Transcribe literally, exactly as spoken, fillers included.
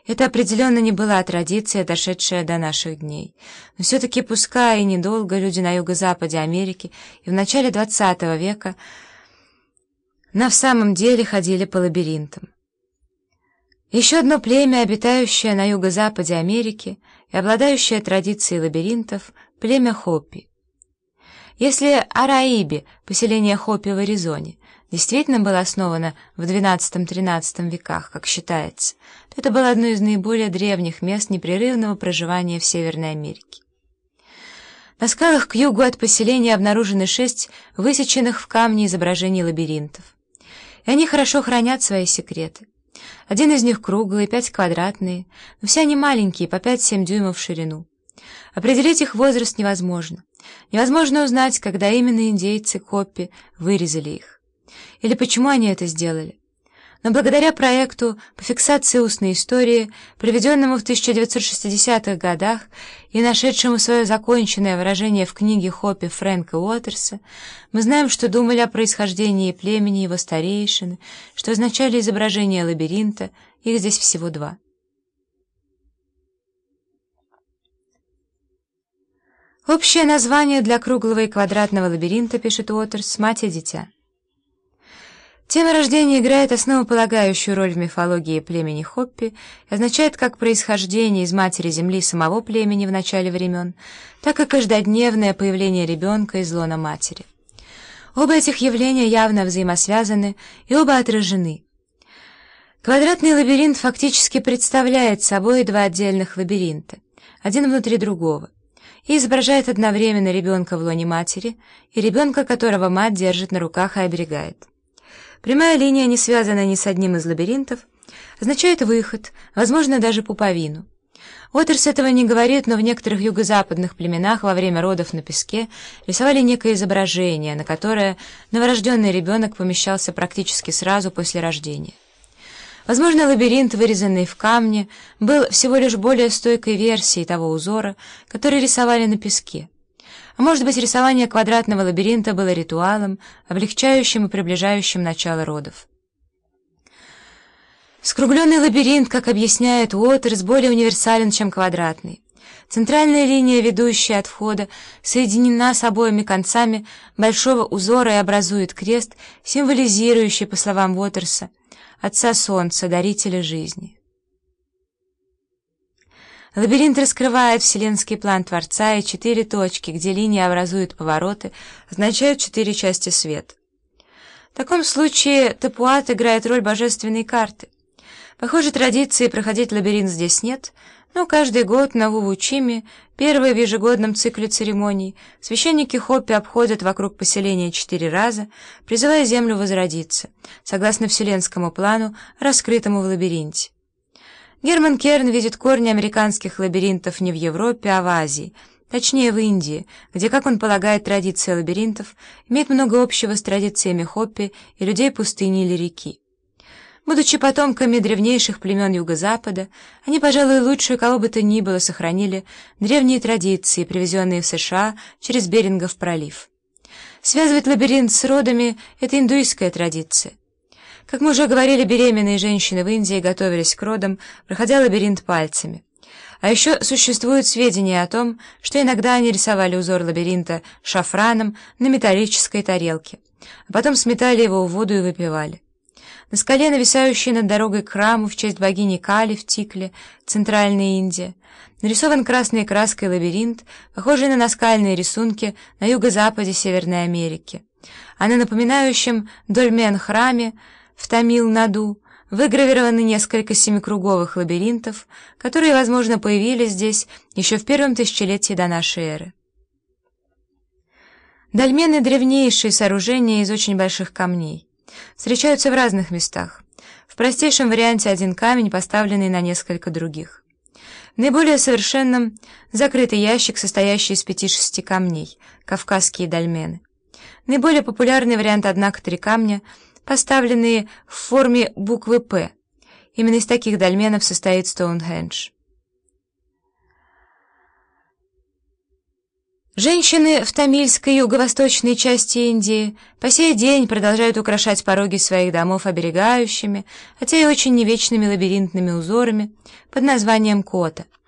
Это определенно не была традиция, дошедшая до наших дней. Но все-таки, пускай и недолго, люди на юго-западе Америки и в начале двадцатого века на в самом деле ходили по лабиринтам. Еще одно племя, обитающее на юго-западе Америки и обладающее традицией лабиринтов — племя Хопи. Если Араиби, поселение Хопи в Аризоне, действительно было основано в двенадцатом-тринадцатом веках, как считается, то это было одно из наиболее древних мест непрерывного проживания в Северной Америке. На скалах к югу от поселения обнаружены шесть высеченных в камне изображений лабиринтов. И они хорошо хранят свои секреты. Один из них круглый, пять квадратные, но все они маленькие, по пять-семь дюймов в ширину. Определить их возраст невозможно. Невозможно узнать, когда именно индейцы Хопи вырезали их. Или почему они это сделали. Но благодаря проекту по фиксации устной истории, проведенному в тысяча девятьсот шестидесятых годах и нашедшему свое законченное выражение в книге Хопи Фрэнка Уотерса, мы знаем, что думали о происхождении племени его старейшины, что означали изображение лабиринта, их здесь всего два. Общее название для круглого и квадратного лабиринта, пишет Уотерс, «Мать и дитя». Тема рождения играет основополагающую роль в мифологии племени Хоппи и означает как происхождение из матери земли самого племени в начале времен, так и каждодневное появление ребенка из лона матери. Оба этих явления явно взаимосвязаны и оба отражены. Квадратный лабиринт фактически представляет собой два отдельных лабиринта, один внутри другого, и изображает одновременно ребенка в лоне матери и ребенка, которого мать держит на руках и оберегает. Прямая линия, не связанная ни с одним из лабиринтов, означает выход, возможно, даже пуповину. Уотерс этого не говорит, но в некоторых юго-западных племенах во время родов на песке рисовали некое изображение, на которое новорожденный ребенок помещался практически сразу после рождения. Возможно, лабиринт, вырезанный в камне, был всего лишь более стойкой версией того узора, который рисовали на песке. А может быть, рисование квадратного лабиринта было ритуалом, облегчающим и приближающим начало родов. Скругленный лабиринт, как объясняет Уотерс, более универсален, чем квадратный. Центральная линия, ведущая от входа, соединена с обоими концами большого узора и образует крест, символизирующий, по словам Уотерса, Отца Солнца, дарителя жизни. Лабиринт раскрывает вселенский план Творца, и четыре точки, где линии образуют повороты, означают четыре части света. В таком случае Тепуат играет роль божественной карты. Похожей традиции проходить лабиринт здесь нет, но каждый год на Вувучиме, первой в ежегодном цикле церемоний, священники Хоппи обходят вокруг поселения четыре раза, призывая землю возродиться, согласно вселенскому плану, раскрытому в лабиринте. Герман Керн видит корни американских лабиринтов не в Европе, а в Азии, точнее в Индии, где, как он полагает, традиция лабиринтов имеет много общего с традициями Хоппи и людей пустыни или реки. Будучи потомками древнейших племен Юго-Запада, они, пожалуй, лучше кого бы то ни было сохранили древние традиции, привезенные в США через Берингов пролив. Связывать лабиринт с родами — это индуистская традиция. Как мы уже говорили, беременные женщины в Индии готовились к родам, проходя лабиринт пальцами. А еще существуют сведения о том, что иногда они рисовали узор лабиринта шафраном на металлической тарелке, а потом сметали его в воду и выпивали. На скале, нависающей над дорогой к храму в честь богини Кали в Тикле, Центральная Индия, нарисован красной краской лабиринт, похожий на наскальные рисунки на юго-западе Северной Америки. А на напоминающем дольмен-храме в Тамил-Наду выгравированы несколько семикруговых лабиринтов, которые, возможно, появились здесь еще в первом тысячелетии до нашей эры. Дольмены — древнейшие сооружения из очень больших камней. Встречаются в разных местах. В простейшем варианте один камень, поставленный на несколько других. В наиболее совершенном — закрытый ящик, состоящий из пяти-шести камней, кавказские дольмены. Наиболее популярный вариант, однако, три камня, поставленные в форме буквы «П». Именно из таких дольменов состоит Стоунхендж. Женщины в тамильской юго-восточной части Индии по сей день продолжают украшать пороги своих домов оберегающими, хотя и очень невечными лабиринтными узорами под названием кота.